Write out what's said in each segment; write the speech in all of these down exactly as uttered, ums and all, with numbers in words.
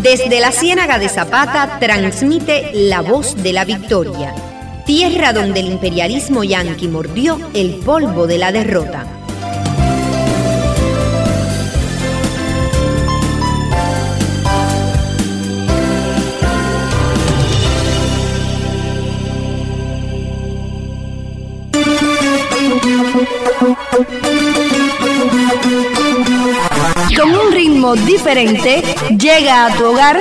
Desde la Ciénaga de Zapata transmite La Voz de la Victoria, tierra donde el imperialismo yanqui mordió el polvo de la derrota. Con un ritmo diferente, llega a tu hogar.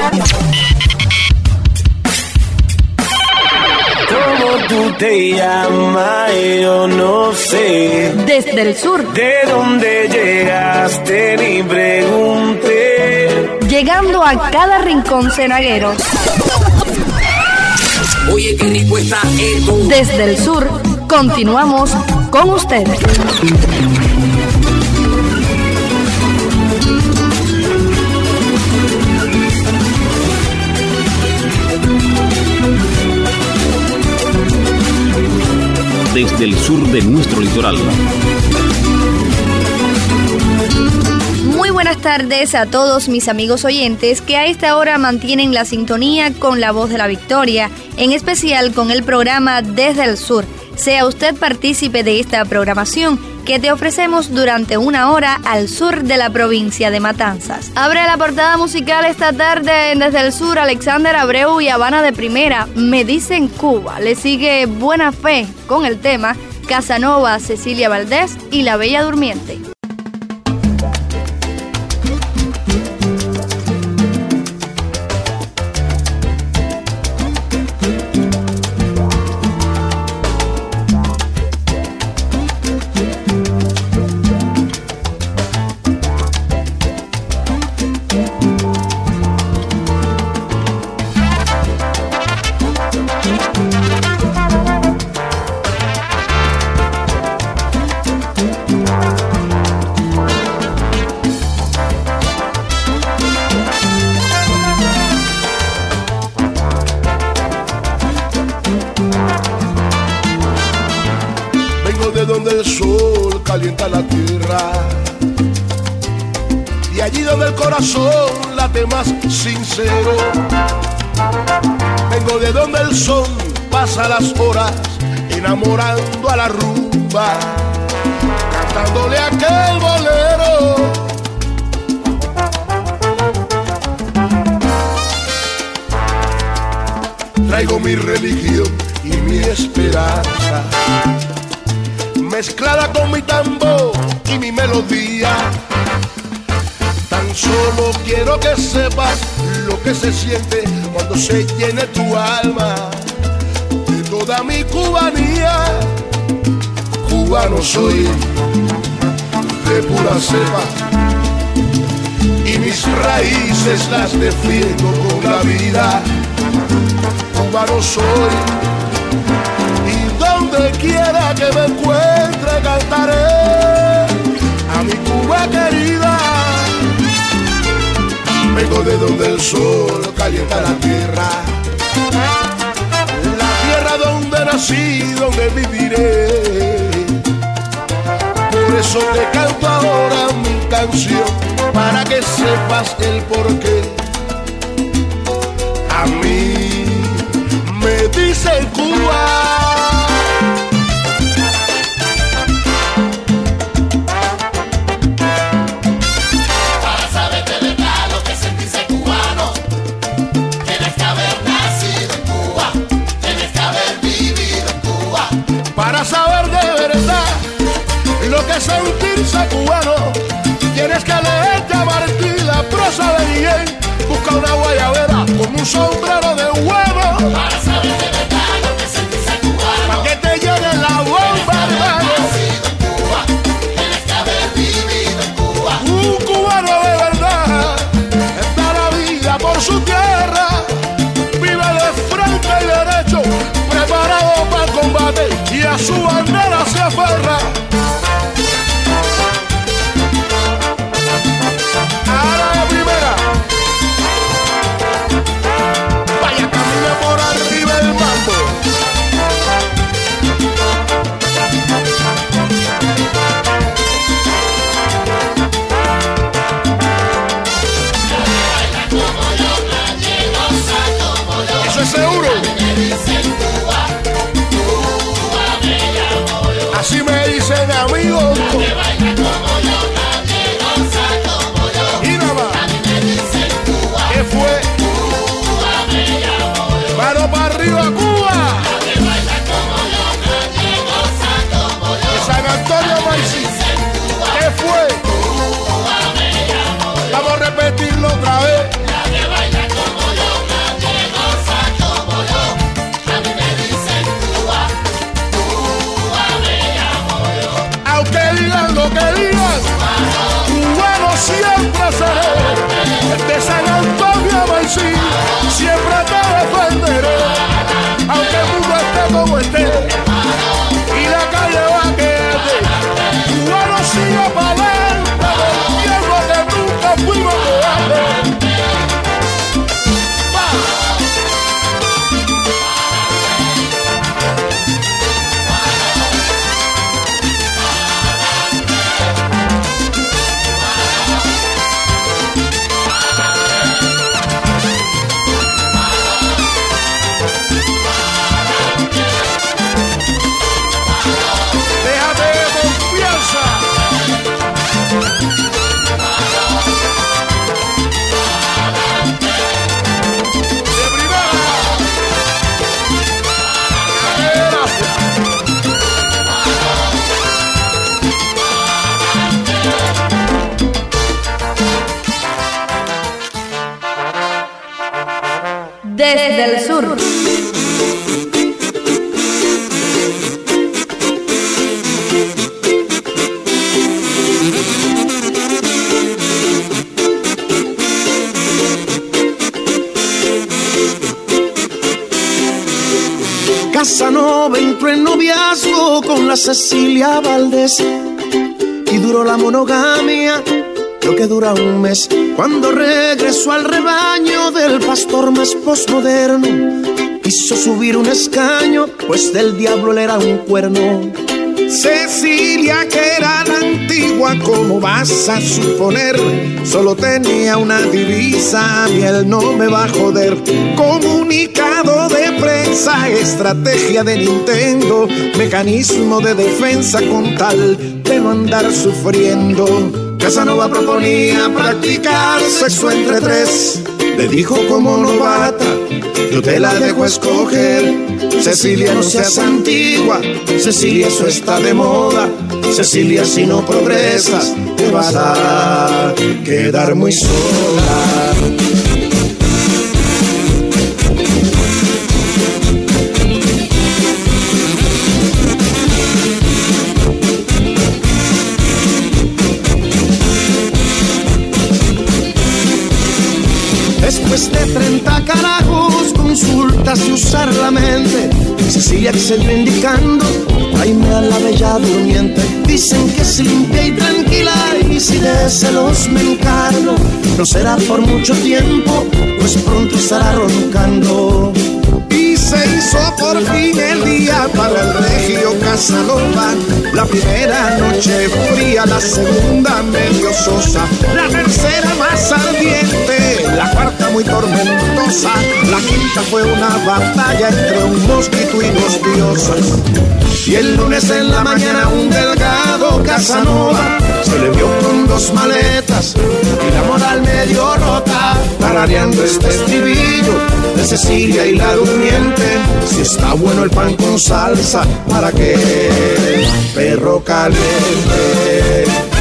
¿Cómo tú te llamas? Yo no sé. Desde el sur. ¿De dónde llegaste? Ni pregunté. Llegando a cada rincón cenaguero. Oye, qué rico está esto. Desde el sur, continuamos con ustedes. Desde el sur de nuestro litoral. Muy buenas tardes a todos mis amigos oyentes que a esta hora mantienen la sintonía con La Voz de la Victoria, en especial con el programa Desde el Sur. Sea usted partícipe de esta programación que te ofrecemos durante una hora al sur de la provincia de Matanzas. Abre la portada musical esta tarde en Desde el Sur Alexander Abreu y Habana de Primera, Me Dicen Cuba. Le sigue Buena Fe con el tema Casanova, Cecilia Valdés y La Bella Durmiente. Donde el sol calienta la tierra, y allí donde el corazón late más sincero. Vengo de donde el sol pasa las horas enamorando a la rumba, cantándole aquel bolero. Traigo mi religión y mi esperanza, mezclada con mi tambor y mi melodía. Tan solo quiero que sepas lo que se siente cuando se llene tu alma de toda mi cubanía. Cubano soy de pura cepa y mis raíces las defiendo con la vida. Cubano soy y donde quiera que me encuentre cantaré a mi Cuba querida. Vengo de donde el sol calienta la tierra, la tierra donde nací, donde viviré. Por eso te canto ahora mi canción, para que sepas el porqué. A mí me dicen Cuba. Sentirse cubano, tienes que leerte a Martí, la prosa de Miguel. Busca una guayabera con un sombrero de huevo, para saber de verdad lo que es sentirse cubano. Pa' que te llene la bomba, hermano. Nacido en Cuba, tienes que haber vivido en Cuba. Un cubano de verdad da la vida por su tierra, vive de frente y derecho, preparado para el combate y a su bandera se aferra. Como yo de San Antonio a Maicí, siempre te defenderé, aunque el mundo esté como esté y la calle va a quedarte. Cubano sigue para adelante, volviendo que nunca fuimos cobardes. Desde el sur. Casanova entró en noviazgo con la Cecilia Valdés y duró la monogamia lo que dura un mes. Cuando regresó al rebaño del pastor más posmoderno, quiso subir un escaño, pues del diablo él era un cuerno. Cecilia, que era la antigua, ¿cómo vas a suponer? Solo tenía una divisa, y él no me va a joder. Comunicado de prensa, estrategia de Nintendo, mecanismo de defensa con tal de no andar sufriendo. Casanova proponía practicar sexo entre tres. Le dijo como novata, yo te la dejo escoger. Cecilia, no seas antigua, Cecilia, eso está de moda. Cecilia, si no progresas, te vas a quedar muy sola. Después de treinta carajos, consultas y usar la mente, Cecilia accedió indicando, tráeme a la bella durmiente. Dicen que es limpia y tranquila, y si de celos me encargo, no será por mucho tiempo, pues pronto estará roncando. Y se hizo por fin el día para el regio Casanova. La primera noche fría, la segunda medio sosa, la tercera más ardiente, la cuarta muy tormentosa, la quinta fue una batalla entre un mosquito y dos diosas. Y el lunes en la mañana un delgado Casanova se le vio con dos maletas y la moral medio rota, tarareando este estribillo de Cecilia y la durmiente. Si está bueno el pan con salsa, ¿para qué perro caliente?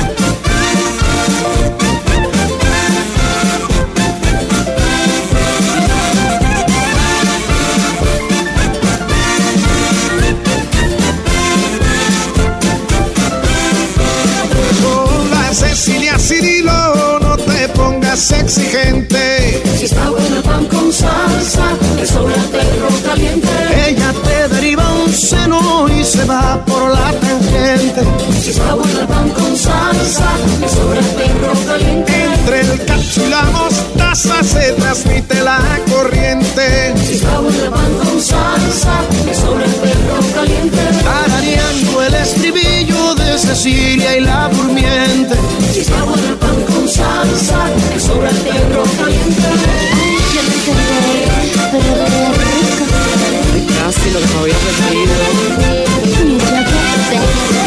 Cecilia, Cirilo, no te pongas exigente. Si está bueno el pan con salsa, le sobra el perro caliente. Ella te deriva un seno y se va por la tangente. Si está bueno el pan con salsa, le sobra el perro caliente. Entre el cacho y la mostaza se transmite la corriente. Si está bueno el pan con salsa, le sobra el perro caliente. Tarareando el estribillo de Cecilia y la durmiente. Si está bueno el pan con salsa, le sobra el perro caliente. Yo te quedé, pero de rico. Casi lo que me había perdido. Yo te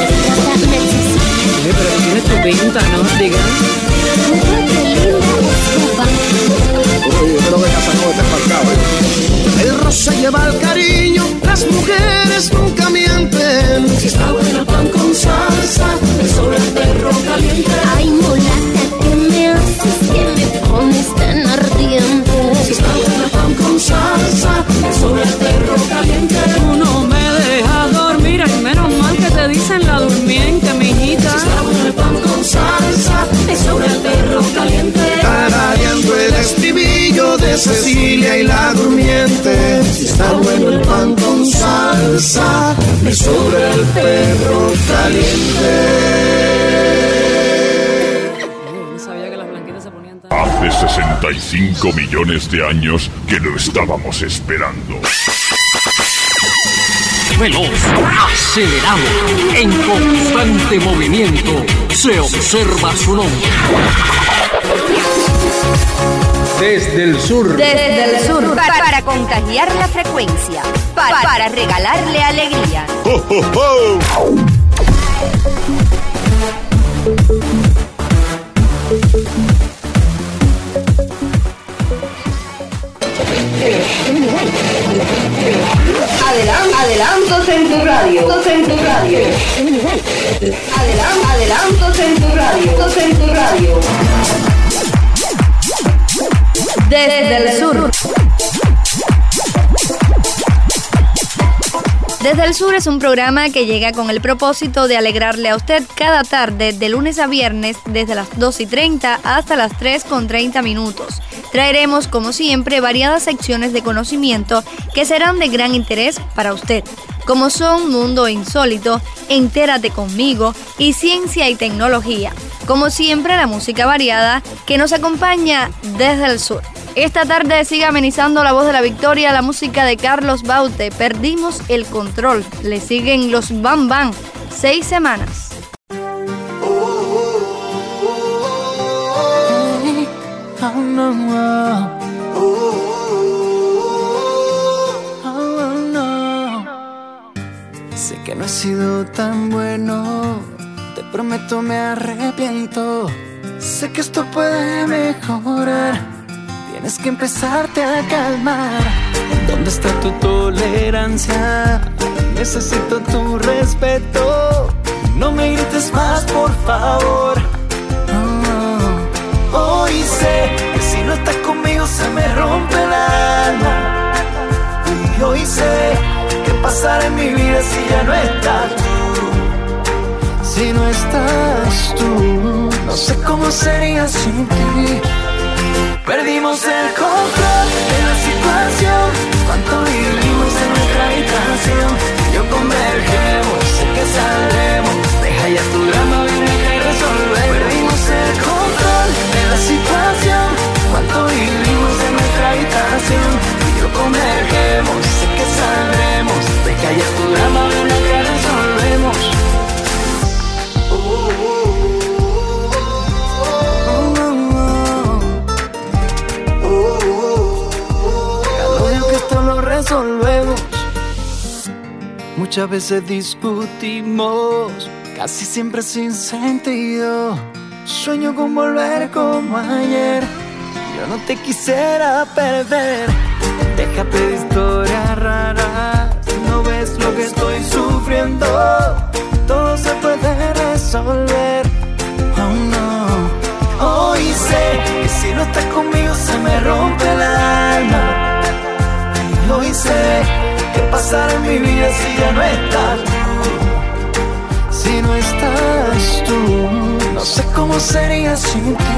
Oye, pero tienes tu pinta, ¿no? Diga. Uy, yo creo que Casanova está empalcado, ¿eh? El rosa lleva el cariño, las mujeres nunca mienten. Si está bueno el pan con salsa, le sobra el perro caliente. Ay, mulata, ¿qué me haces? Que me pones tan ardiente. Si está bueno el pan con salsa, le sobra el perro caliente. Tú no me dejas dormir, y menos mal que te dicen la durmiente, mijita. Si está bueno el pan con salsa, le sobra el perro caliente. Tarareando Cecilia y la durmiente. Si está bueno el pan con salsa, me sobra el perro caliente. Hace sesenta y cinco millones de años que lo estábamos esperando. Veloz, acelerado, en constante movimiento, se observa su nombre. Desde el sur. Desde el sur. Para, para contagiar la frecuencia. Para, para regalarle alegría. ¡Oh, oh, oh! Adelan- adelantos en tu radio. En tu radio. Adelan- adelantos en tu radio. En tu radio. Desde el sur. Desde el Sur es un programa que llega con el propósito de alegrarle a usted cada tarde, de lunes a viernes, desde las dos y treinta hasta las tres con treinta minutos. Traeremos, como siempre, variadas secciones de conocimiento que serán de gran interés para usted, como son Mundo Insólito, Entérate Conmigo y Ciencia y Tecnología. Como siempre, la música variada que nos acompaña desde el sur. Esta tarde sigue amenizando la voz de la victoria la música de Carlos Baute, Perdimos el Control. Le siguen los Bam Bam, seis semanas. Oh, no, no. Oh, no. Sé que no he sido tan bueno, te prometo me arrepiento. Sé que esto puede mejorar, tienes que empezarte a calmar. ¿Dónde está tu tolerancia? Necesito tu respeto. No me grites más, por favor. Oh, hoy sé que si no estás conmigo se me rompe el alma. Y hoy sé qué pasará en mi vida si ya no estás tú. Si no estás tú, no sé cómo sería sin ti. Perdimos el control de la situación. Cuánto vivimos en nuestra habitación. Yo convergemos, sé que saldremos. Deja ya tu drama, ven acá y resolver. Perdimos el control de la situación. Cuánto vivimos en nuestra habitación. Yo convergemos, sé que saldremos. Deja ya tu drama, ven acá y resolvemos. Oh, oh, oh. Resolvemos. Muchas veces discutimos, casi siempre sin sentido. Sueño con volver como ayer. Yo no te quisiera perder. Déjate de historias raras. No ves lo que estoy sufriendo. Todo se puede resolver. Oh no. Hoy sé que si no estás conmigo se me rompe el alma. Hoy sé qué pasará en mi vida si ya no estás tú. Si no estás tú, no sé cómo sería sin ti.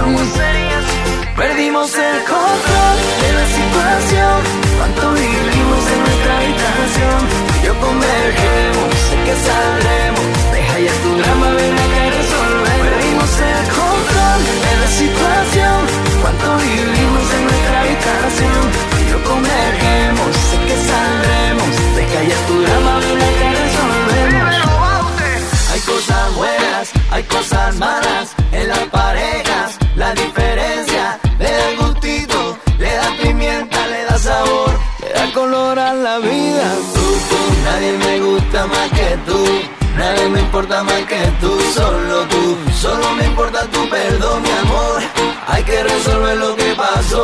Perdimos el control de la situación. Cuánto vivimos en nuestra habitación. Yo convergemos, sé que saldremos. Deja ya tu drama, ven acá y resolver. Perdimos el control de la situación. Cuánto vivimos en nuestra habitación. Yo convergemos, sé que saldremos. Deja ya tu drama, ven acá y resolvemos. Hay cosas buenas, hay cosas malas en las parejas. La diferencia le da gustito, le da pimienta, le da sabor, le da color a la vida. Tú, tú, nadie me gusta más que tú. Nadie me importa más que tú, solo tú. Solo me importa tu perdón, mi amor. Hay que resolver lo que pasó.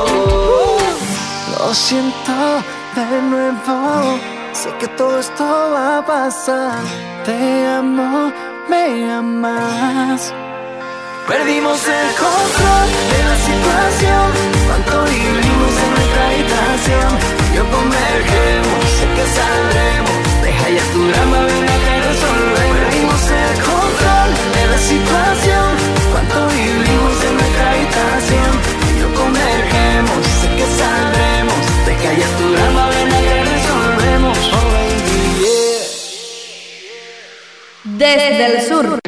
Lo siento de nuevo, sé que todo esto va a pasar. Te amo, me amas. Perdimos el control de la situación. Cuánto vivimos en nuestra habitación. Yo convergemos, sé que saldremos. Deja ya tu drama, ven acá y resolver. Perdimos el control de la situación. Cuánto vivimos en nuestra habitación. Yo convergemos, sé que saldremos. Desde el Sur.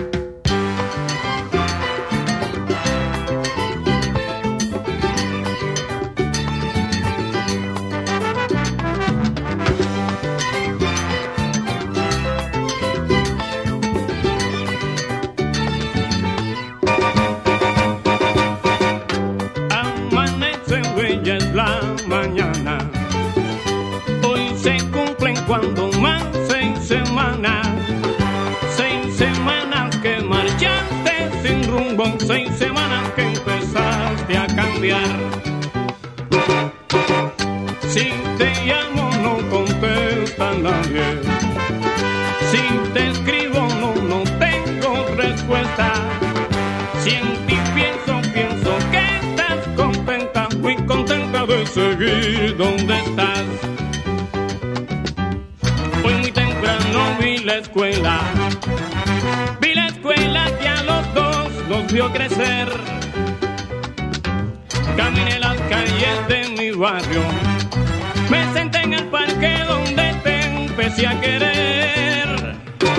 Cuando más seis semanas, seis semanas que marchaste sin rumbo, seis semanas que empezaste a cambiar. Si te llamo no contesta nadie, si te escribo no, no tengo respuesta. Si en ti pienso, pienso que estás contenta, muy contenta de seguir donde estás. Vi la escuela, vi la escuela que a los dos nos vio crecer. Caminé las calles de mi barrio, me senté en el parque donde te empecé a querer.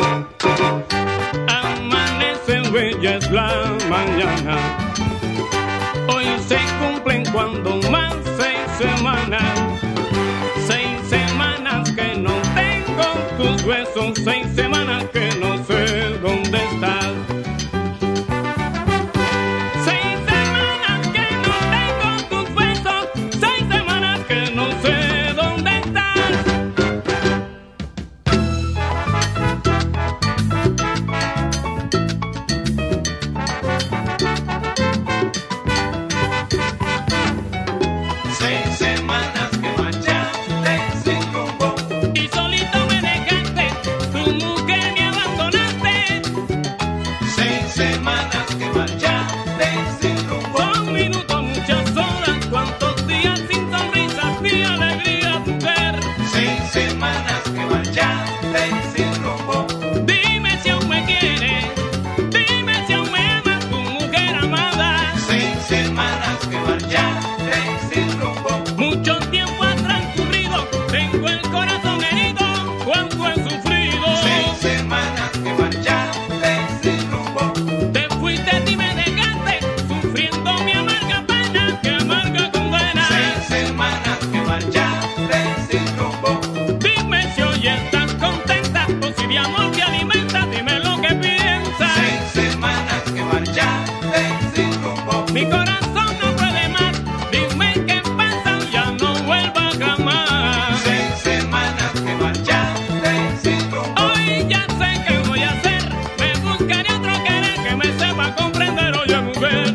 Amanece bella es la mañana, hoy se cumplen cuando más seis semanas, seis semanas que no tengo tus huesos, seis semanas que no sé dónde estás. Seis semanas que no tengo tus huesos, seis semanas que no sé dónde estás. Seis semanas que marchaste sin rumbo y solito me dejaste, tu mujer me abandonaste. Seis semanas que marchaste sin rumbo, un minuto, muchas horas, cuántos días sin sonrisas ni alegría, mujer. Seis semanas que marchaste sin rumbo, dime si aún me quieres, dime si aún me amas, tu mujer amada. Seis semanas que marchaste sin rumbo, mucho tiempo ha transcurrido, tengo el corazón herido, cuánto he sufrido. Seis semanas que marchaste sin rumbo, te fuiste y me dejaste, sufriendo mi amarga pena, que amarga condena. Seis semanas que marchaste sin rumbo, dime si hoy estás contenta, o si de amor te alimenta, dime lo que piensas. Seis semanas que marchaste sin rumbo, mi corazón no puede más, dime qué pasa, ya no vuelva jamás. Seis semanas que marchaste sin rumbo, hoy ya sé qué voy a hacer, me buscaré otro querer que me sepa comprender, oye mujer.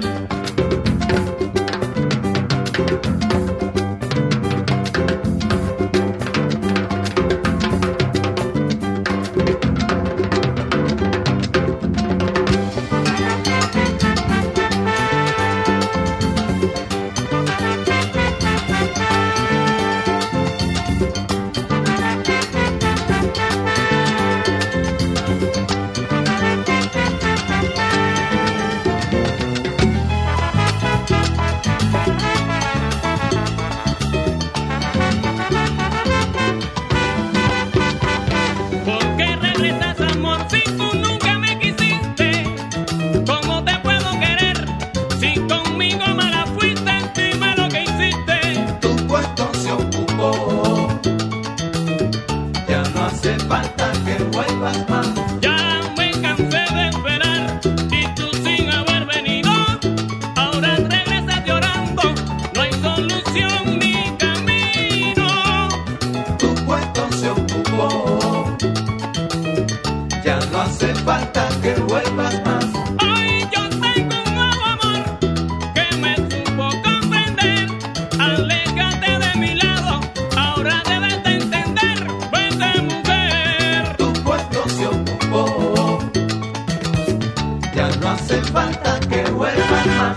¿Por qué regresas, amor, si tú nunca me quisiste? ¿Cómo te puedo querer si conmigo mala fuiste? Dime lo que hiciste. Tu puesto se ocupó, ya no hace falta que vuelvas más. Ya me cansé de esperar y tú sin haber venido, ahora regresas llorando, no hay solución ni camino. Tu puesto se ocupó, ya no hace falta que vuelvas más. Hoy yo tengo un nuevo amor que me supo comprender. Aléjate de mi lado, ahora debes de entender. Vete, mujer. Tu puesto se ocupó, ya no hace falta que vuelvas más.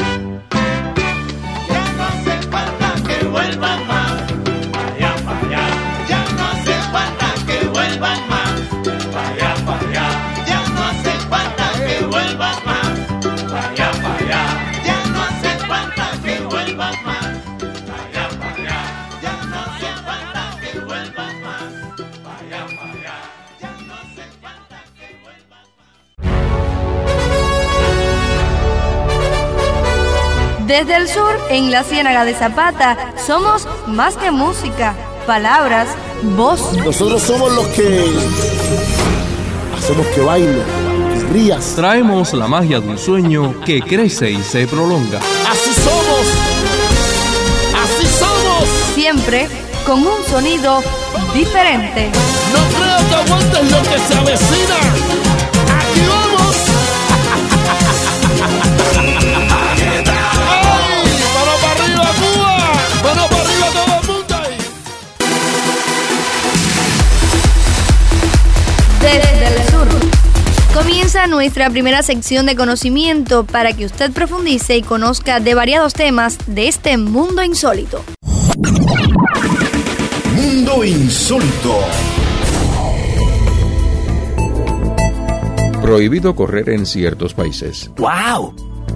Ya no hace falta que vuelvas más. Vaya, vaya. Ya no hace falta que vuelvas más. Vaya, vaya. Ya no hace falta que vuelvas más. Vaya, vaya. Ya no hace falta que vuelvas más. Vaya, vaya. Ya no hace falta que vuelvas más. Vaya, vaya. Ya no hace falta que vuelvas más. Desde el sur, en la Ciénaga de Zapata, somos más que música, palabras, voz. Nosotros somos los que hacemos que baile, que rías. Traemos la magia de un sueño que crece y se prolonga. Así somos, así somos. Siempre con un sonido diferente. No creo que aguantes lo que se avecina. Aquí vamos. ¡Ay! ¡Mano para arriba, Cuba! ¡Mano para arriba todo el mundo ahí! Desde el sur. Comienza nuestra primera sección de conocimiento para que usted profundice y conozca de variados temas de este mundo insólito. Mundo insólito. Prohibido correr en ciertos países. ¡Wow!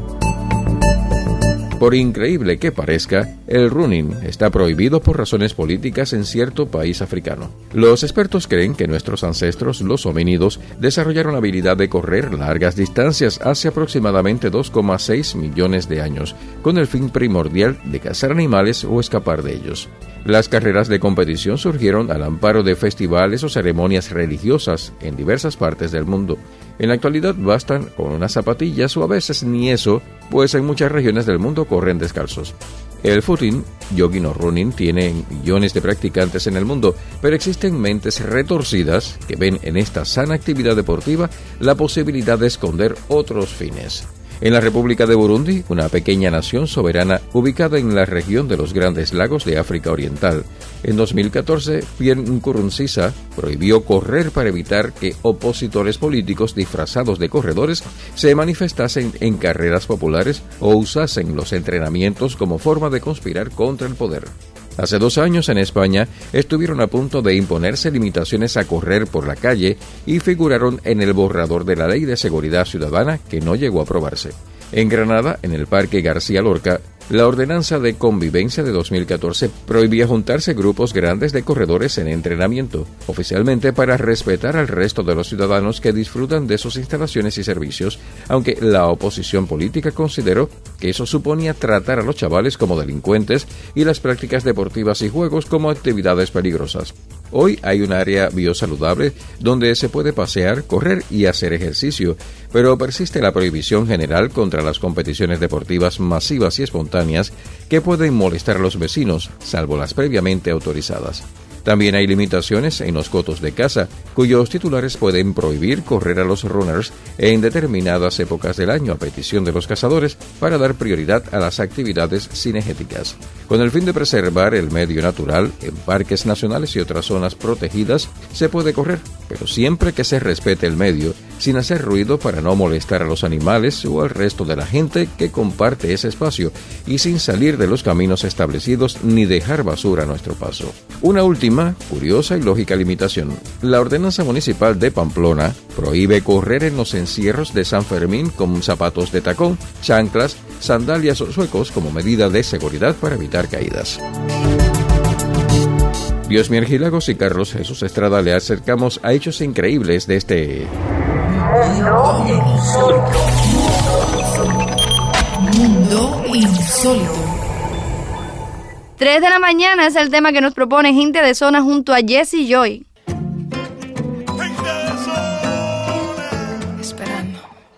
Por increíble que parezca, el running está prohibido por razones políticas en cierto país africano. Los expertos creen que nuestros ancestros, los homínidos, desarrollaron la habilidad de correr largas distancias hace aproximadamente dos coma seis millones de años, con el fin primordial de cazar animales o escapar de ellos. Las carreras de competición surgieron al amparo de festivales o ceremonias religiosas en diversas partes del mundo. En la actualidad bastan con unas zapatillas o a veces ni eso, pues en muchas regiones del mundo corren descalzos. El footing, jogging o running tiene millones de practicantes en el mundo, pero existen mentes retorcidas que ven en esta sana actividad deportiva la posibilidad de esconder otros fines. En la República de Burundi, una pequeña nación soberana ubicada en la región de los Grandes Lagos de África Oriental, en dos mil catorce, Pierre Nkurunziza prohibió correr para evitar que opositores políticos disfrazados de corredores se manifestasen en carreras populares o usasen los entrenamientos como forma de conspirar contra el poder. Hace dos años en España estuvieron a punto de imponerse limitaciones a correr por la calle y figuraron en el borrador de la Ley de Seguridad Ciudadana que no llegó a aprobarse. En Granada, en el Parque García Lorca, la Ordenanza de Convivencia de dos mil catorce prohibía juntarse grupos grandes de corredores en entrenamiento, oficialmente para respetar al resto de los ciudadanos que disfrutan de sus instalaciones y servicios, aunque la oposición política consideró que eso suponía tratar a los chavales como delincuentes y las prácticas deportivas y juegos como actividades peligrosas. Hoy hay un área biosaludable donde se puede pasear, correr y hacer ejercicio, pero persiste la prohibición general contra las competiciones deportivas masivas y espontáneas que pueden molestar a los vecinos, salvo las previamente autorizadas. También hay limitaciones en los cotos de caza, cuyos titulares pueden prohibir correr a los runners en determinadas épocas del año a petición de los cazadores para dar prioridad a las actividades cinegéticas. Con el fin de preservar el medio natural, en parques nacionales y otras zonas protegidas se puede correr, pero siempre que se respete el medio, sin hacer ruido para no molestar a los animales o al resto de la gente que comparte ese espacio y sin salir de los caminos establecidos ni dejar basura a nuestro paso. Una última, curiosa y lógica limitación. La Ordenanza Municipal de Pamplona prohíbe correr en los encierros de San Fermín con zapatos de tacón, chanclas, sandalias o suecos como medida de seguridad para evitar caídas. Diosmier Gilagos y Carlos Jesús Estrada le acercamos a hechos increíbles de este Mundo Insólito. Mundo Insólito. tres de la mañana es el tema que nos propone Gente de Zona junto a Jesse Joy. Esperando.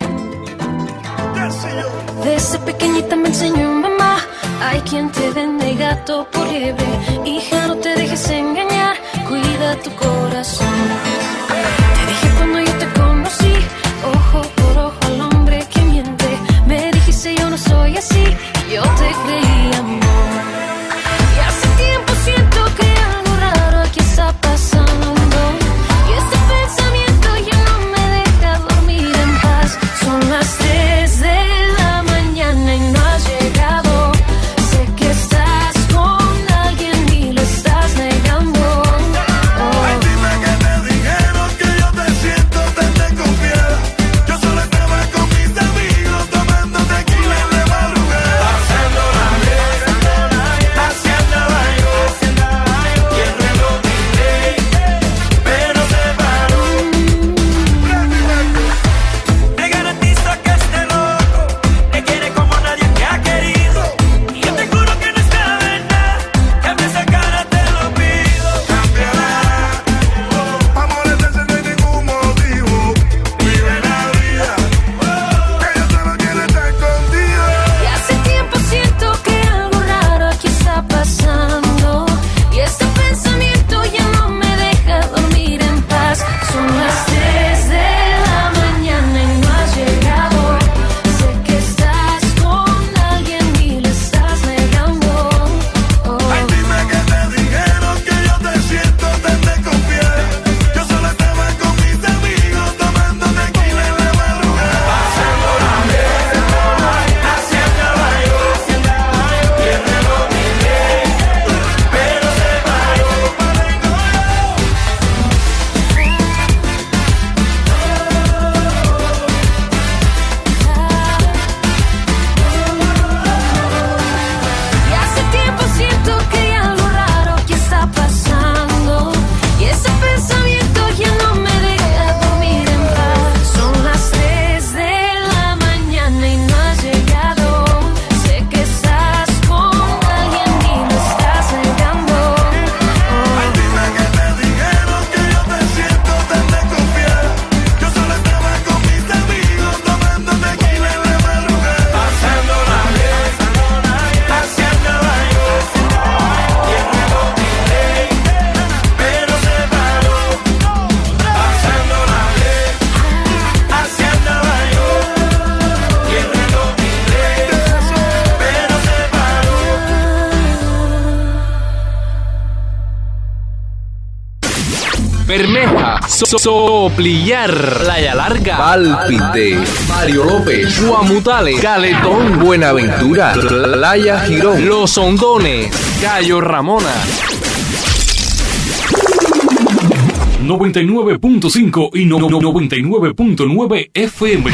Desde pequeñita me enseñó mamá, hay quien te vende gato por liebre. Hija, no te dejes engañar, cuida tu corazón. Te dije cuando yo te conocí, ojo por ojo al hombre que miente. Me dijiste yo no soy así, yo te creí amor. Y hace tiempo siento que algo raro aquí está pasando. Y este pensamiento ya no me deja dormir en paz. Son las tres de la mañana y no has llegado. Sé que estás con alguien y lo estás negando. Oh. Ay, dime que te dijeron So- Soplillar, Playa Larga, Pálpite, Mario López, Guamutale, Caletón, Buenaventura, Playa Girón, Los Hondones, Cayo Ramona. noventa y nueve punto cinco y no- no- noventa y nueve punto nueve F M.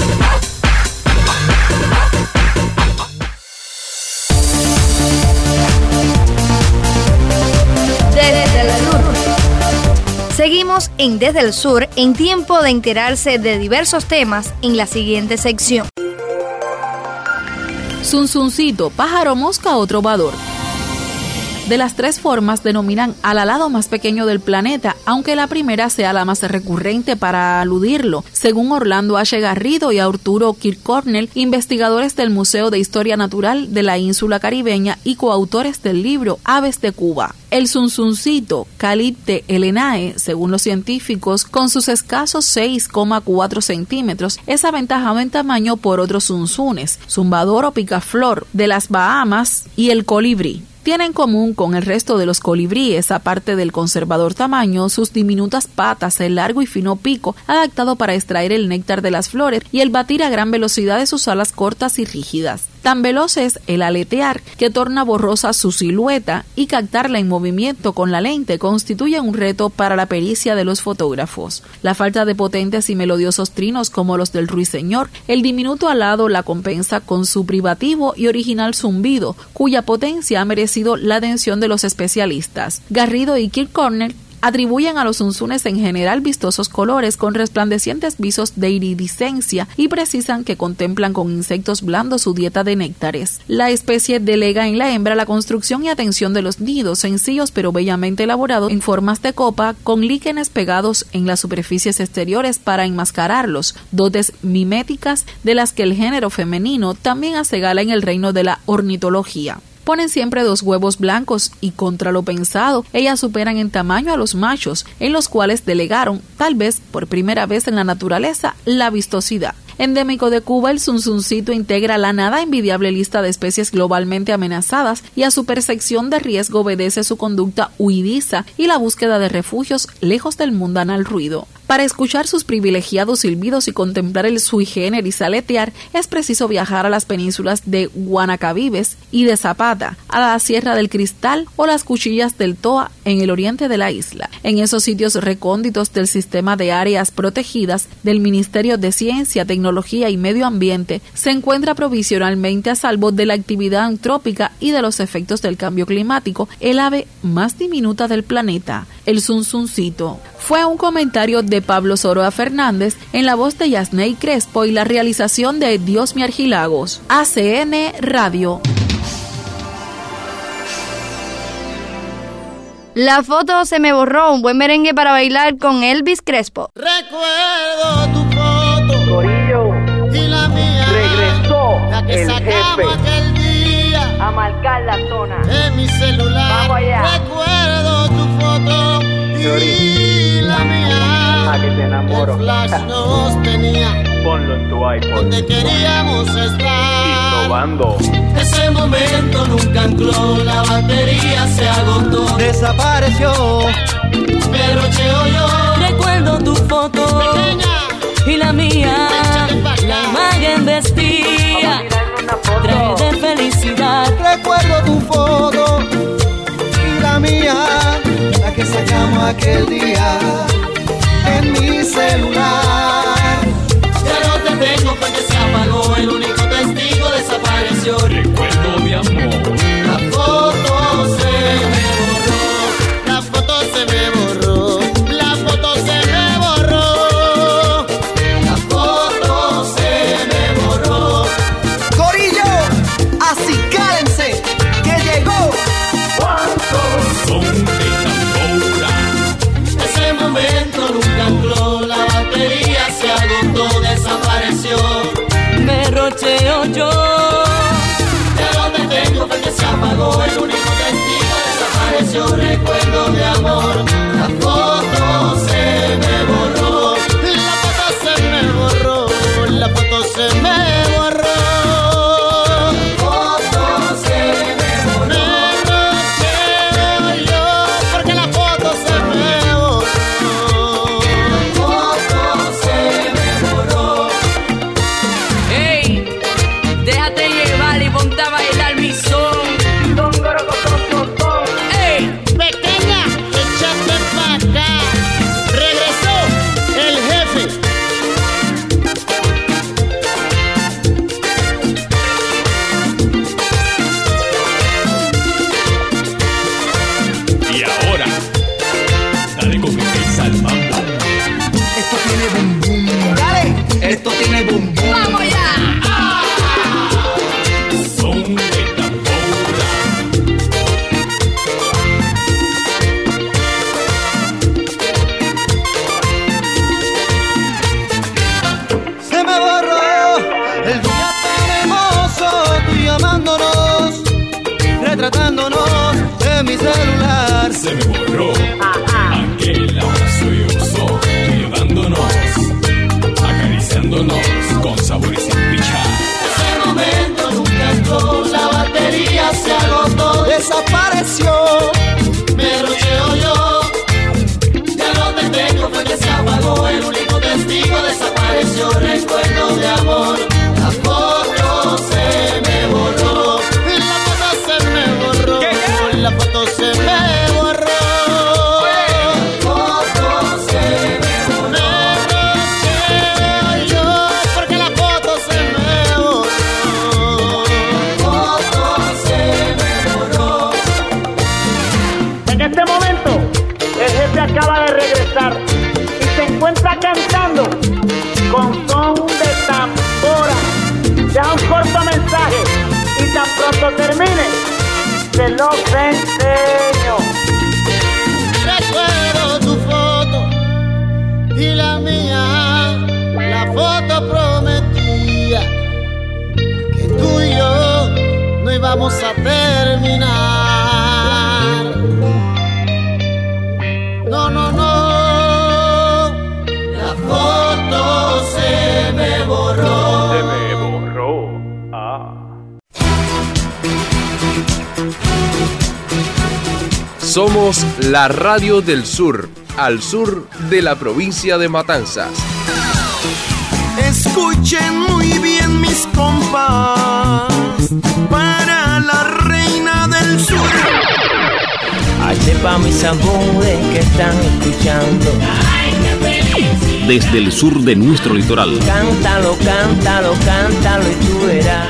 Desde el sur. Seguimos en Desde el Sur, en tiempo de enterarse de diversos temas en la siguiente sección. Zunzuncito, pájaro, mosca o trovador. De las tres formas denominan al alado más pequeño del planeta, aunque la primera sea la más recurrente para aludirlo, según Orlando H. Garrido y Arturo Kirchhoff, investigadores del Museo de Historia Natural de la Ínsula Caribeña y coautores del libro Aves de Cuba. El zunzuncito, Calipte elenae, según los científicos, con sus escasos seis coma cuatro centímetros, es aventajado en tamaño por otros zunzunes, zumbador o picaflor de las Bahamas y el colibrí. Tiene en común con el resto de los colibríes, aparte del conservador tamaño, sus diminutas patas, el largo y fino pico, adaptado para extraer el néctar de las flores, y el batir a gran velocidad de sus alas cortas y rígidas. Tan veloz es el aletear que torna borrosa su silueta, y captarla en movimiento con la lente constituye un reto para la pericia de los fotógrafos. La falta de potentes y melodiosos trinos como los del ruiseñor, el diminuto alado la compensa con su privativo y original zumbido, cuya potencia ha merecido la atención de los especialistas. Garrido y Kirchhoff atribuyen a los zunzunes en general vistosos colores con resplandecientes visos de iridiscencia y precisan que contemplan con insectos blandos su dieta de néctares. La especie delega en la hembra la construcción y atención de los nidos, sencillos pero bellamente elaborados en formas de copa, con líquenes pegados en las superficies exteriores para enmascararlos, dotes miméticas de las que el género femenino también hace gala en el reino de la ornitología. Ponen siempre dos huevos blancos y, contra lo pensado, ellas superan en tamaño a los machos, en los cuales delegaron, tal vez por primera vez en la naturaleza, la vistosidad. Endémico de Cuba, el zunzuncito integra la nada envidiable lista de especies globalmente amenazadas y a su percepción de riesgo obedece su conducta huidiza y la búsqueda de refugios lejos del mundanal ruido. Para escuchar sus privilegiados silbidos y contemplar el sui generis aletear, es preciso viajar a las penínsulas de Guanacabibes y de Zapata, a la Sierra del Cristal o las Cuchillas del Toa en el oriente de la isla. En esos sitios recónditos del sistema de áreas protegidas del Ministerio de Ciencia, Tecnología y Medio Ambiente, se encuentra provisionalmente a salvo de la actividad antrópica y de los efectos del cambio climático el ave más diminuta del planeta, el zunzuncito. Fue un comentario de Pablo Soroa Fernández en la voz de Yasney Crespo y la realización de Diosmi Argilagos. A C N Radio. La foto se me borró, un buen merengue para bailar con Elvis Crespo. Recuerdo tu foto Corillo. Y la mía regresó la que el sacamos jefe aquel día a marcar la zona en mi celular. Vamos allá. Recuerdo tu foto y la mía, a que te enamoro. el flash nos tenía Ponlo en tu iPhone donde queríamos estar. Innovando. Ese momento nunca ancló, la batería se agotó, Desapareció. pero cheo yo. Recuerdo tu foto Pequeña, y la mía, la imagen vestía traje de felicidad. recuerdo tu foto y la mía, la que sacamos aquel día en mi celular. Ya no te tengo porque se apagó, el único testigo desapareció. Recuerdo de amor. La foto se me borró, la foto se me borró, la foto se me borró, la foto se me borró. Corillo, así cálense, que llegó. Son de tambora. Ese momento nunca ancló, la batería se agotó, desapareció. Me rocheo yo. Ya no te tengo porque se apagó, el único testigo desapareció. Recuerdo de amor, la foto se me borró. La foto se me borró, la foto se me borró. Foto se me borró. Me rocheo yo porque la foto se me borró. esto tiene boom boom. ¡Vamos ya! ¡Ah! Son de tambora. Se me borró el día tan hermoso, tú llamándonos, retratándonos en mi celular. Se me borró aquel abrazo y uso, tú llevándonos, acariciándonos con sabor y sin pichar. Ese momento nunca entró, la batería se agotó, desapareció, me lo llevo yo. Ya no te tengo, fue que se apagó, el único testigo desapareció, recuerdo de amor. La foto se me borró, la foto se me borró, la foto se me borró. Acaba de regresar y se encuentra cantando con son de tambora. Deja un corto mensaje y tan pronto termine se los enseño. Recuerdo tu foto y la mía, la foto prometía que tú y yo no íbamos a terminar. No, no, no, la foto se me borró. Se me borró, ah. Somos la radio del sur, al sur de la provincia de Matanzas. Escuchen muy bien mis compas, para la reina del sur. Este pa' mis amores que están escuchando. ¡Ay, qué feliz! Desde el sur de nuestro litoral. Cántalo, cántalo, cántalo y tú verás.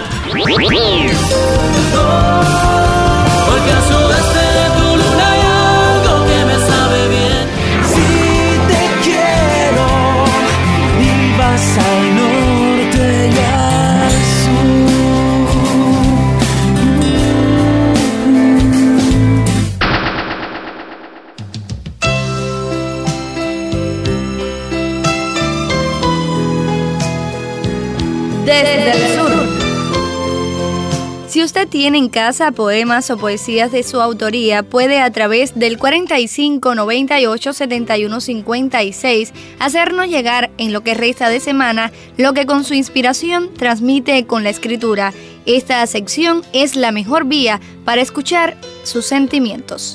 Porque al sudeste de tu luna hay algo que me sabe bien. Si te quiero y vas al norte y al sur. Desde el sur. Si usted tiene en casa poemas o poesías de su autoría, puede a través del cuarenta y cinco, noventa y ocho, setenta y uno, cincuenta y seis hacernos llegar en lo que resta de semana lo que con su inspiración transmite con la escritura. Esta sección es la mejor vía para escuchar sus sentimientos.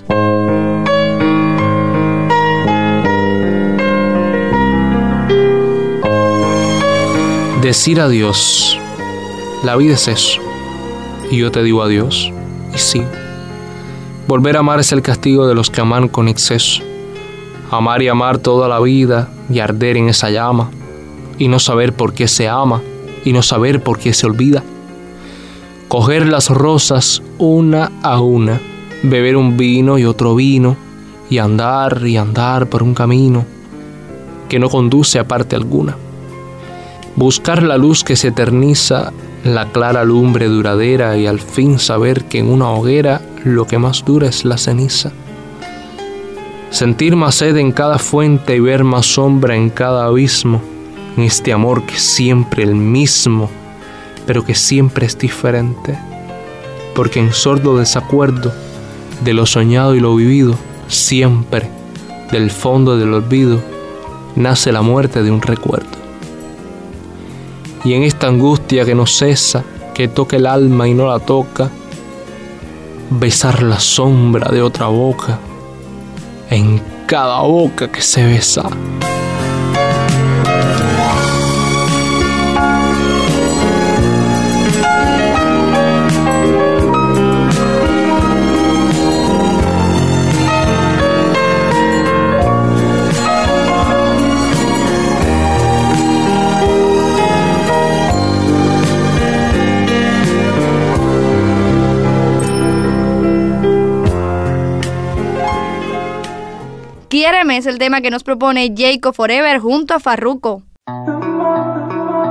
Decir adiós. La vida es eso. Y yo te digo adiós. Y sí. Volver a amar es el castigo de los que aman con exceso. Amar y amar toda la vida y arder en esa llama. Y no saber por qué se ama. Y no saber por qué se olvida. Coger las rosas una a una. Beber un vino y otro vino. Y andar y andar por un camino que no conduce a parte alguna. Buscar la luz que se eterniza, la clara lumbre duradera y al fin saber que en una hoguera lo que más dura es la ceniza. Sentir más sed en cada fuente y ver más sombra en cada abismo, en este amor que es siempre el mismo, pero que siempre es diferente. Porque en sordo desacuerdo de lo soñado y lo vivido, siempre del fondo del olvido nace la muerte de un recuerdo. Y en esta angustia que no cesa, que toca el alma y no la toca, besar la sombra de otra boca, en cada boca que se besa. Quiéreme es el tema que nos propone Jacob Forever junto a Farruko.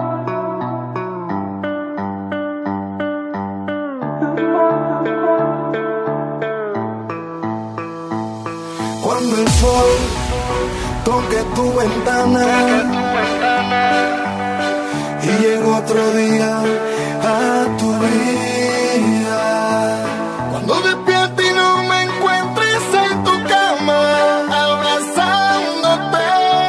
tu ventana y llegó otro día a tu vida. Cuando despierto y no me encuentres en tu cama, abrazándote,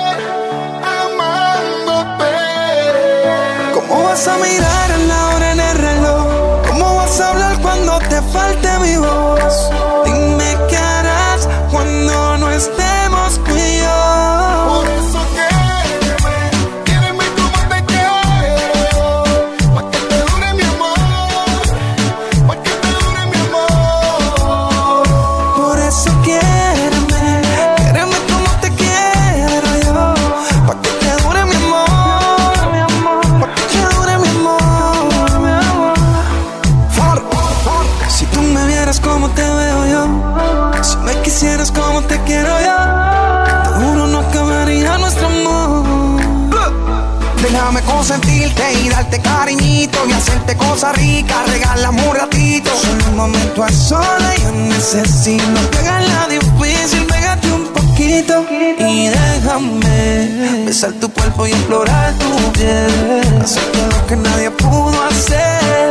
amándote. ¿Cómo vas a mirar en la hora en el reloj? ¿Cómo vas a hablar cuando te falte mi voz? Dime qué harás cuando no estemos tú y yo. Por eso quédame, quédame como te quiero, pa' que te dure mi amor, pa' que te dure mi amor. Por eso quédame, quédame como te quiero yo, pa' que te dure mi amor, mi amor, pa' que te dure mi amor, mi amor. For, for. Si tú me vieras como te veo yo, si me quisieras como te quiero yo, te juro no acabaría nuestro amor. Déjame consentirte y darte cariñito y hacerte cosas ricas, regálame un ratito. Solo un momento a solas yo necesito. Pégala difícil, pégate un poquito y déjame besar tu cuerpo y explorar tu piel, hacer todo lo que nadie pudo hacer.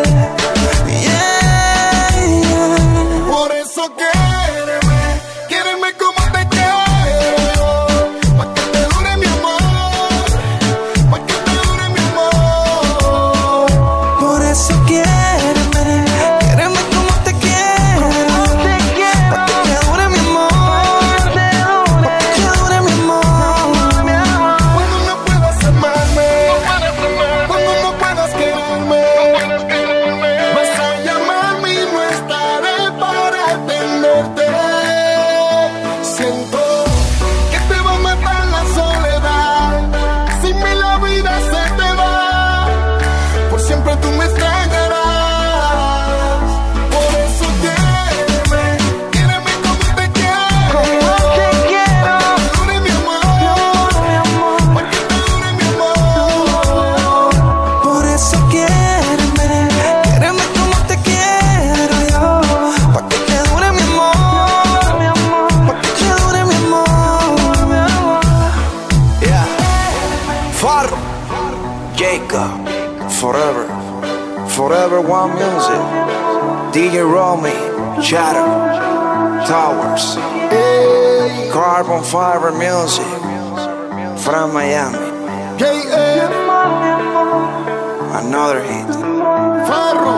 Yeah, yeah. Por eso quédame, quédame como te quiero, pa' que te dure mi amor, pa' que te dure mi amor. Por eso quédame, quédame como te quiero, pa' que te dure mi amor, pa' que te dure mi amor. Cuando no puedas amarme, cuando no puedas quererme, vas a llamarme y no estaré para atenderte. Siento que te va a matar la soledad, sin mí la vida se te va, por siempre tú me extrañarás. Por eso quédame, quédame como te quiero, pa' que te dure mi amor, pa' que te dure mi amor. Por eso quédame, quédame como te quiero yo, pa' que te dure mi amor, mi amor, pa' que te dure mi amor, mi amor. Yeah, Farro, Jacob, Forever, Forever One Music, D J Romy, Shadow, Towers, Carbon Fiber Music, from Miami, J F, another hit, Farro.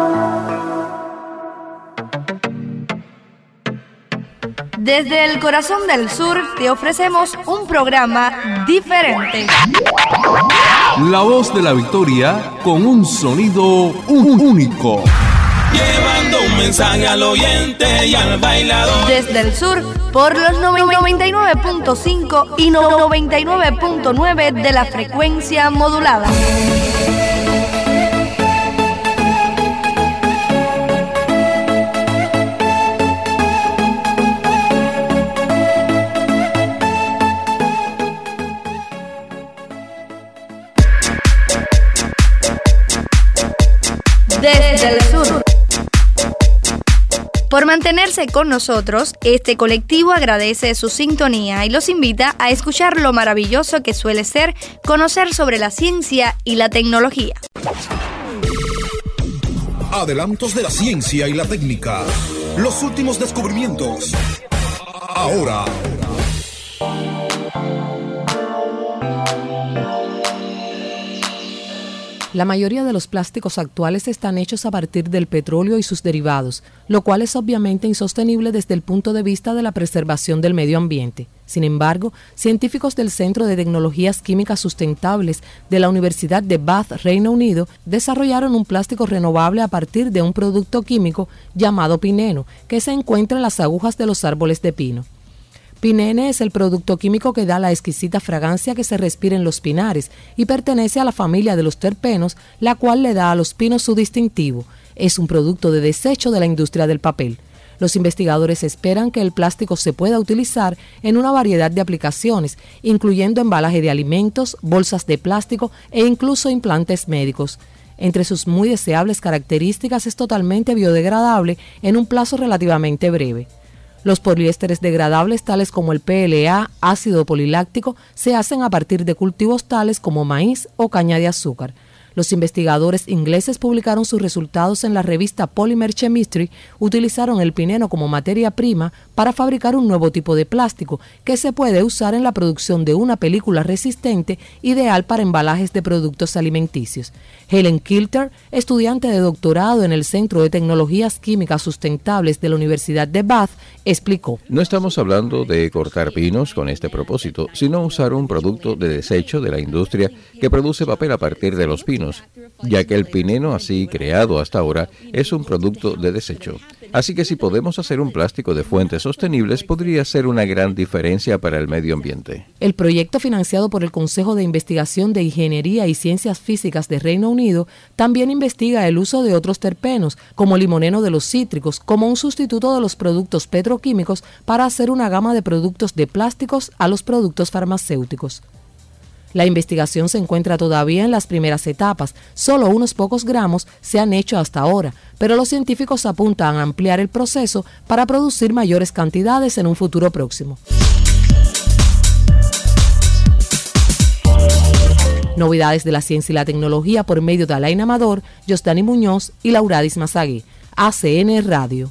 Desde el corazón del sur te ofrecemos un programa diferente. La voz de la victoria con un sonido un- único. Llevando un mensaje al oyente y al bailador. Desde el sur, por los noventa y nueve punto cinco y noventa y nueve punto nueve de la frecuencia modulada. Desde el sur. Por mantenerse con nosotros, este colectivo agradece su sintonía y los invita a escuchar lo maravilloso que suele ser conocer sobre la ciencia y la tecnología. Adelantos de la ciencia y la técnica. Los últimos descubrimientos. Ahora. La mayoría de los plásticos actuales están hechos a partir del petróleo y sus derivados, lo cual es obviamente insostenible desde el punto de vista de la preservación del medio ambiente. Sin embargo, científicos del Centro de Tecnologías Químicas Sustentables de la Universidad de Bath, Reino Unido, desarrollaron un plástico renovable a partir de un producto químico llamado pineno, que se encuentra en las agujas de los árboles de pino. Pinene es el producto químico que da la exquisita fragancia que se respira en los pinares y pertenece a la familia de los terpenos, la cual le da a los pinos su distintivo. Es un producto de desecho de la industria del papel. Los investigadores esperan que el plástico se pueda utilizar en una variedad de aplicaciones, incluyendo embalaje de alimentos, bolsas de plástico e incluso implantes médicos. Entre sus muy deseables características es totalmente biodegradable en un plazo relativamente breve. Los poliésteres degradables tales como el P L A, ácido poliláctico, se hacen a partir de cultivos tales como maíz o caña de azúcar. Los investigadores ingleses publicaron sus resultados en la revista Polymer Chemistry. Utilizaron el pineno como materia prima para fabricar un nuevo tipo de plástico que se puede usar en la producción de una película resistente ideal para embalajes de productos alimenticios. Helen Kilter, estudiante de doctorado en el Centro de Tecnologías Químicas Sustentables de la Universidad de Bath, explicó: No estamos hablando de cortar pinos con este propósito, sino usar un producto de desecho de la industria que produce papel a partir de los pinos, ya que el pineno así creado hasta ahora es un producto de desecho. Así que si podemos hacer un plástico de fuentes sostenibles, podría ser una gran diferencia para el medio ambiente. El proyecto, financiado por el Consejo de Investigación de Ingeniería y Ciencias Físicas de Reino Unido, también investiga el uso de otros terpenos, como limoneno de los cítricos, como un sustituto de los productos petroquímicos para hacer una gama de productos de plásticos a los productos farmacéuticos. La investigación se encuentra todavía en las primeras etapas. Solo unos pocos gramos se han hecho hasta ahora, pero los científicos apuntan a ampliar el proceso para producir mayores cantidades en un futuro próximo. Novedades de la ciencia y la tecnología por medio de Alain Amador, Josdani Muñoz y Lauradis Mazagui. A C N Radio.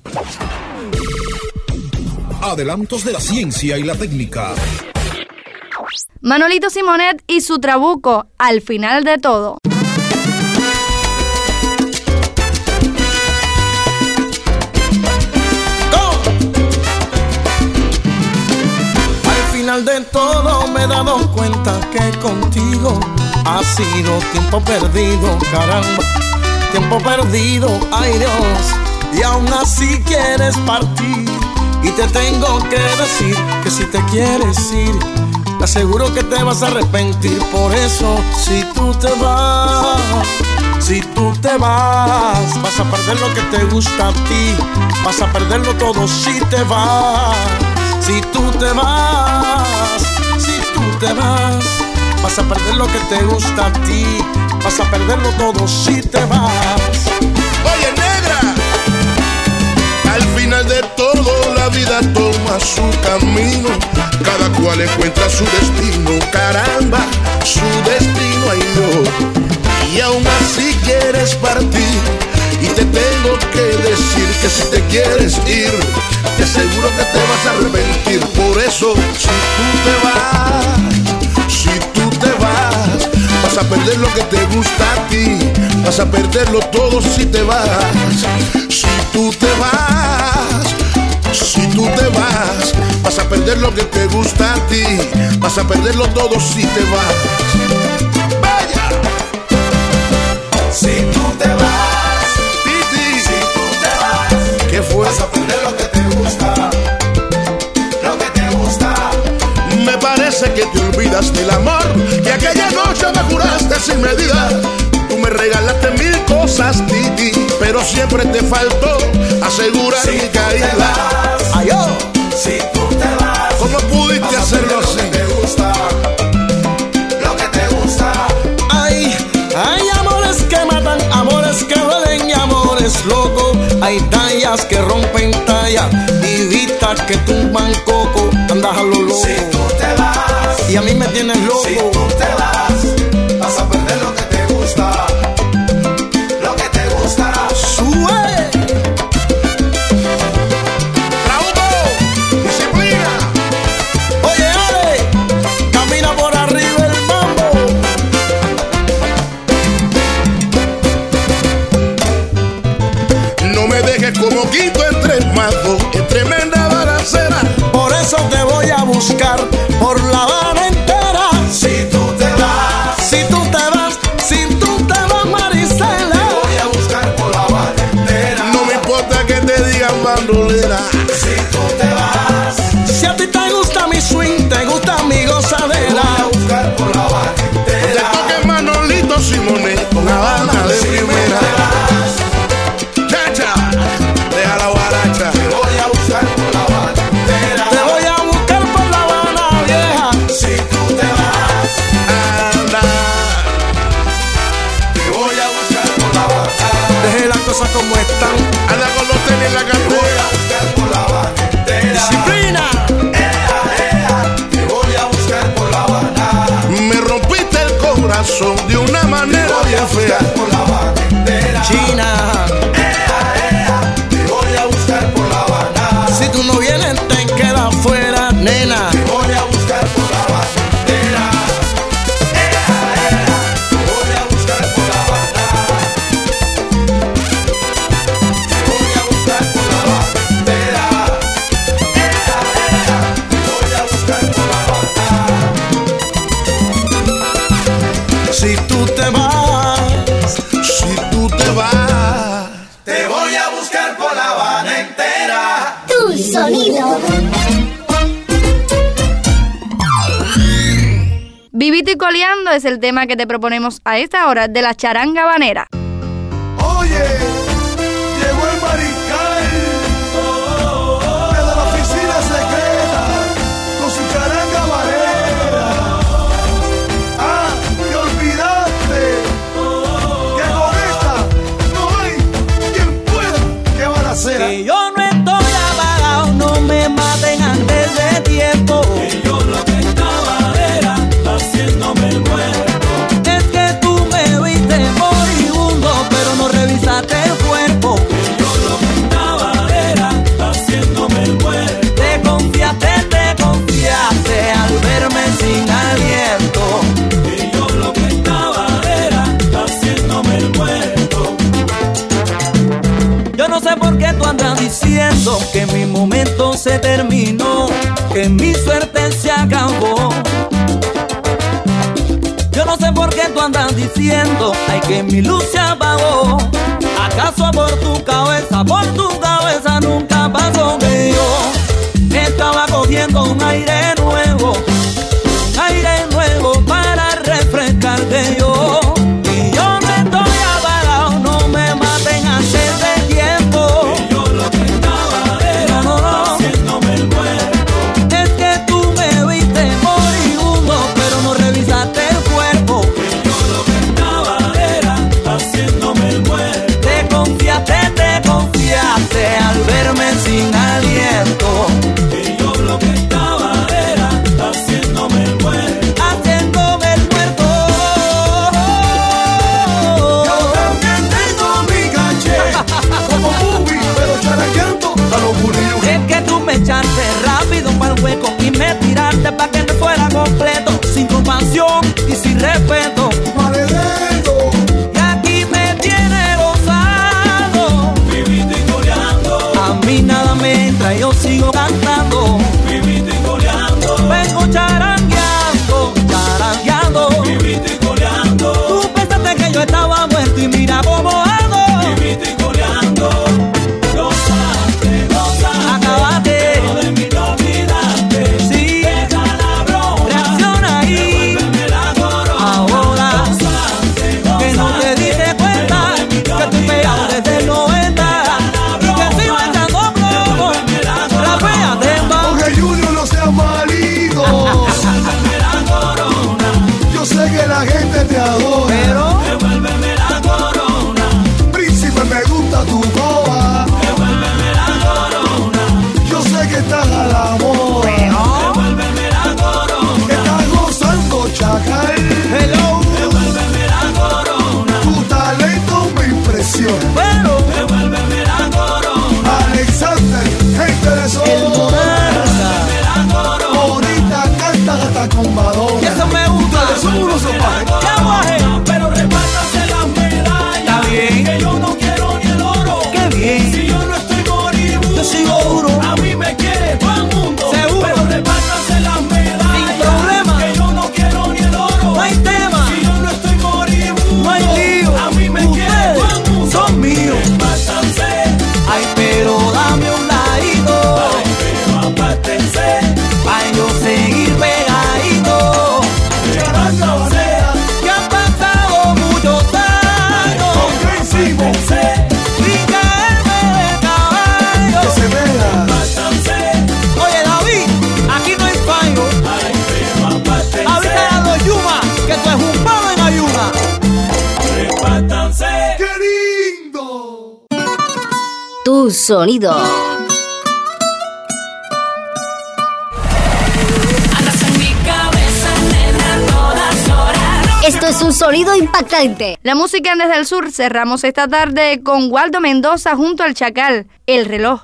Adelantos de la ciencia y la técnica. Manolito Simonet y su trabuco, al final de todo. Al final de todo me he dado cuenta que contigo ha sido tiempo perdido, caramba, tiempo perdido, ay Dios, y aún así quieres partir, y te tengo que decir que si te quieres ir, te aseguro que te vas a arrepentir. Por eso, si tú te vas, si tú te vas, vas a perder lo que te gusta a ti, vas a perderlo todo si te vas. Si tú te vas, si tú te vas, vas a perder lo que te gusta a ti, vas a perderlo todo si te vas. Oye, negra, al final de todo la vida toma su camino, cada cual encuentra su destino, caramba, su destino, ay Dios. Y aún así quieres partir, y te tengo que decir que si te quieres ir, te aseguro que te vas a arrepentir. Por eso, si tú te vas, si tú te vas, vas a perder lo que te gusta a ti, vas a perderlo todo si te vas. Si tú te vas, si tú te vas, vas a perder lo que te gusta a ti, vas a perderlo todo si te vas. ¡Vaya! Si tú te vas, Titi, si tú te vas, ¿qué fue? vas a perder lo que te gusta, lo que te gusta. Me parece que te olvidas del amor que aquella noche me juraste sin medida. Tú me regalaste mil cosas, Titi, pero siempre te faltó asegurar si mi caída. Te vas, ay, oh, si tú te vas, ¿cómo pudiste hacerlo así? Lo que te gusta, lo que te gusta. Ay, hay amores que matan, amores que duelen y amores locos. Hay tallas que rompen tallas, viditas que tumban coco. Andas a lo loco. Si tú te vas, y a mí me tienes loco. Si tú te vas, vas a perder lo que te gusta, lo que te gusta. Sube. ¡Trabuco! ¡Disciplina! Oye, Ale, camina por arriba el mambo. No me dejes como quinto entre mazo, en tremenda balacera. Por eso te voy a buscar por La Habana entera. Si tú te vas, si tú te vas, si tú te vas, Marisela, te voy a buscar por La Habana entera. No me importa que te digan bandolera. Si tú te vas, si a ti te gusta mi swing, te gusta mi gozadera, te voy a buscar por La Habana entera. Te toque Manolito Simonet con Habana de si primera. Chacha, deja la guaracha. Te voy a buscar por La Habana entera. Te voy a buscar por La Habana vieja. Si tú te vas, anda. te voy a buscar por La Habana. Deje las cosas como están. Anda con los tenis en la Te voy cartera. a buscar por La Habana entera. Disciplina. Te voy a buscar por La Habana. Me rompiste el corazón de una manera bien fea. Por La Habana entera. China. Te voy a buscar por La Habana. Si tú no vienes te quedas fuera, nena. Te voy a buscar por La Habana entera. Te voy a buscar por La Habana. Te voy a buscar por La Habana entera. Te voy a buscar por La Habana. Si tú te vas, si tú te vas, te voy a buscar por La Habana entera. Tu sonido. Vivito y coleando es el tema que te proponemos a esta hora de la charanga habanera. Oye, llegó el mariscal desde la oficina secreta con su charanga habanera. Ah, te olvidaste que con esta no hay quien pueda. ¿Qué van a hacer? Que yo no estoy apagado, no me maten antes de tiempo. Que yo lo que estaba era haciéndome el muerto. Es que tú me viste moribundo, pero no revisaste el cuerpo. Que yo lo que estaba era haciéndome el muerto. Te confiaste, te confiaste al verme sin aliento. Que yo lo que estaba era haciéndome el muerto. Yo no sé por qué tú andas diciendo que mi momento se terminó, que mi suerte se acabó. Yo no sé por qué tú andas diciendo, ay, que mi luz se apagó. ¿Acaso por tu cabeza, por tu cabeza nunca pasó que yo estaba cogiendo un aire nuevo, un aire nuevo para refrescarte yo? Y yo no estoy apagado, no me maten antes de tiempo. Que yo lo que estaba era no, no, haciéndome el muerto. Es que tú me viste moribundo, pero no revisaste el cuerpo. Que yo lo que estaba era haciéndome el muerto. Te confiaste, te confiaste al verme sin aliento. Que yo lo que estaba era haciéndome el muerto. Haciéndome el muerto. Yo también tengo mi caché, como Bubi, pero charangueando a los burrillos. Es que tú me echaste rápido para el hueco y me tiraste para que no fuera completo, sin compasión y sin respeto. Maledento. Y aquí me tiene gozando, vivito y coleando. A mí nada me entra, yo sigo cantando, vivito y coleando. Vengo charangueando, charangueando, vivito y coleando. Tú pensaste que yo estaba muerto y mira cómo ando, vivito y coleando. Gozaste, gozaste, acabaste, todo de mí te olvidaste. Sí, deja la broma, reacciona ahí, devuélveme la corona. Ahora, gozaste, gozaste, que no te diste cuenta que estoy pegado desde el noventa y que sigo echando plomo, rapéate más. Porque Junior no sea malito. Devuélveme la corona, Yo sé que la gente te adora, pero devuélveme la corona, príncipe, me gusta tu coba. devuélveme la corona, Yo sé que estás a la moda, devuélveme la corona, estás gozando, chacal. hello, devuélveme la corona, Tu talento me impresiona. pero devuélveme la corona, Alexander, gente de sol. el monarca. Ahorita cantas hasta con Madonna. Y eso me gusta. Ustedes son unos sopajes. ¡Qué guaje! Pero repártanse las medallas. Está bien. Que yo no quiero ni el oro. ¡Qué bien! Si yo no estoy moribundo, yo sigo duro. A mí me quiere todo el mundo. Seguro. Pero repártanse las medallas. Sin problema. Que yo no quiero ni el oro. No hay tema. Si yo no estoy moribundo, no hay lío. A mí me quiere todo el mundo. Son míos. Repártanse. Ay, pero dame un ladito. Ay, pero apártense. Para yo seguir pegadito. Charanga habanera. Que han pasado muchos años. ¿Con qué hicimos? Sin caerme del caballo. Que se vea. Apártanse. Oye, David, aquí no hay fallo. Ay, pero apártense. Avísale a los Yuma que esto es un palo en ayuna. Repártanse. ¡Qué lindo! Tu sonido. Esto es un sonido impactante. La música en Desde el Sur. Cerramos esta tarde con Waldo Mendoza junto al Chacal, El Reloj.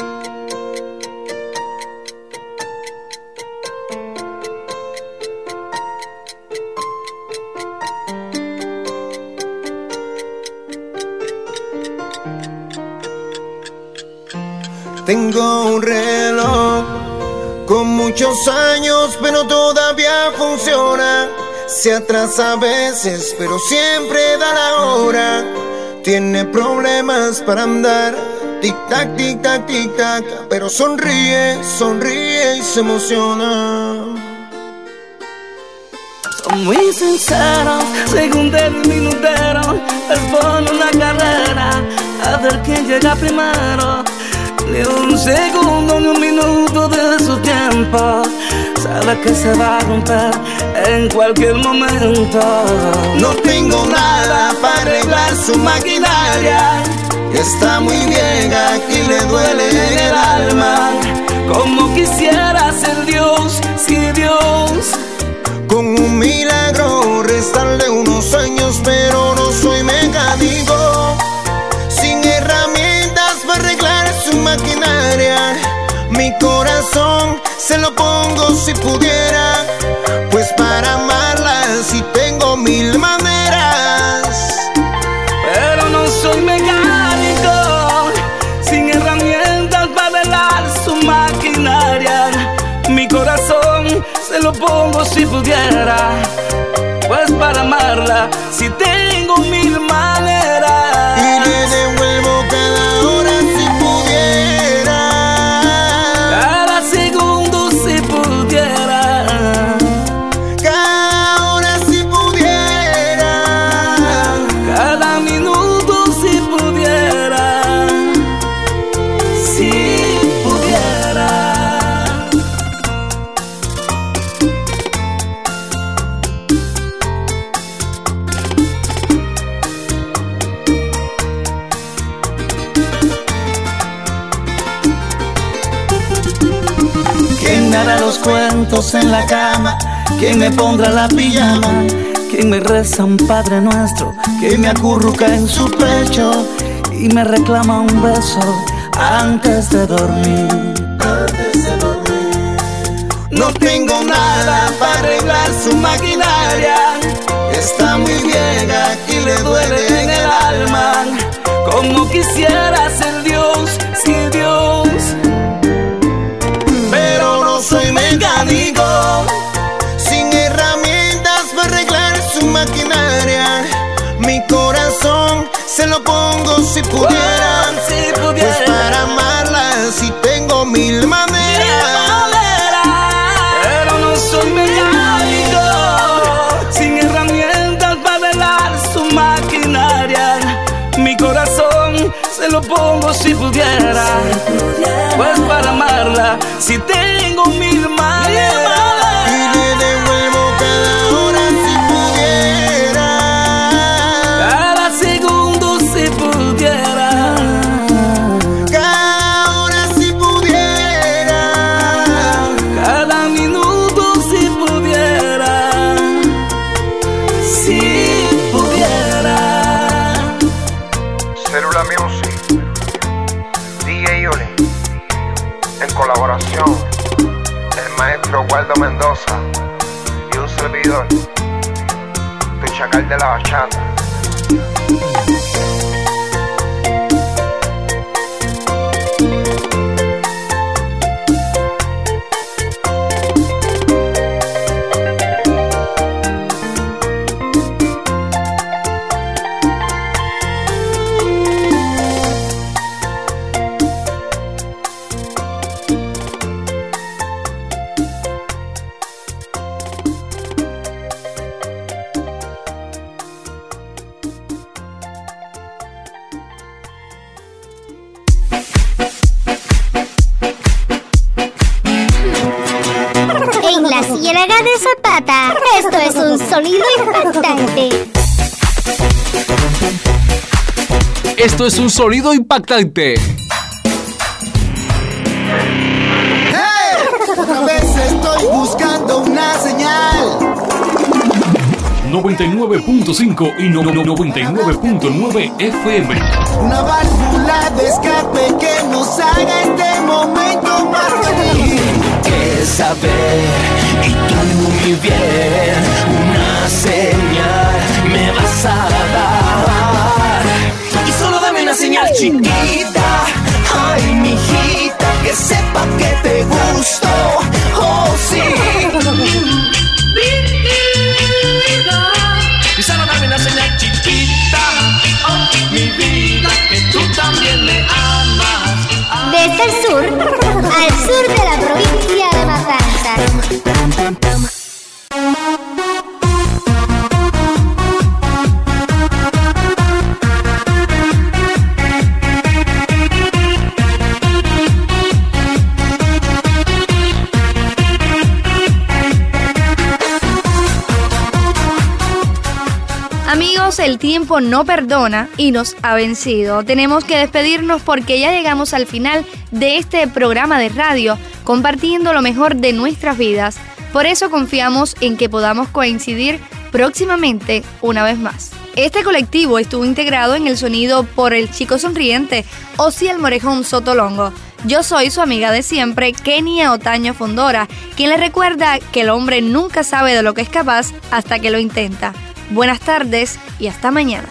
Tengo un reloj con muchos años, pero todavía funciona. Se atrasa a veces, pero siempre da la hora. Tiene problemas para andar, tic-tac, tic-tac, tic-tac, pero sonríe, sonríe y se emociona. Son muy sinceros, segundero y minutero. Les pone una carrera a ver quién llega primero. Ni un segundo ni un minuto de su tiempo. Sabe que se va a romper en cualquier momento. No tengo nada para arreglar su maquinaria. Está muy vieja y le duele en el alma. Como quisiera ser Dios, si Dios con un milagro restarle unos años, pero no soy mecánico. Sin herramientas para arreglar su maquinaria. Mi corazón se lo pongo si pudiera, pues para amarla si tengo mil maneras. Pero no soy mecánico, sin herramientas para arreglar su maquinaria. Mi corazón se lo pongo si pudiera, pues para amarla si tengo mil maneras. Y le devuelvo cada hora si pudiera, cada segundo si pudiera, cada hora si pudiera, cada minuto si pudiera, si pudiera. ¿Quién me hará los cuentos en la cama? ¿Quién me pondrá la pijama? ¿Quién me reza un Padre Nuestro? ¿Quién me acurruca en su pecho y me reclama un beso antes de dormir? Antes de dormir. No tengo nada para arreglar su maquinaria. Está muy vieja y le duele en el alma. Como quisiera ser Dios, si Dios, pero no soy mecánico. Sin herramientas para arreglar su maquinaria. Mi corazón se lo pongo si pudiera, oh, si pudiera, pues para amarla si tengo mil maneras. Pero no soy mecánico, sin herramientas para arreglar su maquinaria. Mi corazón se lo pongo si pudiera, pues para amarla si tengo mil maneras. Y le devuelvo cada hora si pudiera, cada segundo si pudiera, cada hora si pudiera, cada minuto si pudiera, si pudiera. Célula Music, D J Oli, en colaboración el maestro Waldo Mendoza y un servidor, tu Chacal de la Bachata. Ciénaga de Zapata. Esto es un sonido impactante. Esto es un sonido impactante. ¡Hey! Otra vez estoy buscando una señal. noventa y nueve punto cinco y no- no- noventa y nueve punto nueve F M. Una válvula de escape que nos haga este momento más feliz. Que saber y tú mi bien, una señal me vas a dar. Y solo dame una señal chiquita, ay mijita, que sepa que te gusto, oh sí. Y solo dame una señal chiquita, oh mi vida, que tú también me amas. Desde el sur al sur de la provincia de Matanzas. Amigos, el tiempo no perdona y nos ha vencido. Tenemos que despedirnos porque ya llegamos al final de este programa de radio, compartiendo lo mejor de nuestras vidas. Por eso confiamos en que podamos coincidir próximamente una vez más. Este colectivo estuvo integrado en el sonido por el chico sonriente, Osiel Morejón Sotolongo. Yo soy su amiga de siempre, Kenia Otaño Fondora, quien le recuerda que el hombre nunca sabe de lo que es capaz hasta que lo intenta. Buenas tardes y hasta mañana.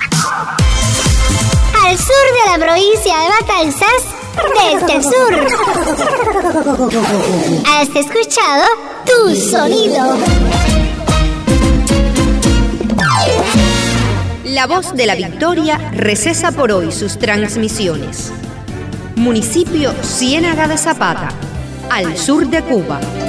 Al sur de la provincia de Matanzas, desde el sur. Has escuchado Tu Sonido. La Voz de la Victoria recesa por hoy sus transmisiones. Municipio Ciénaga de Zapata, al sur de Cuba.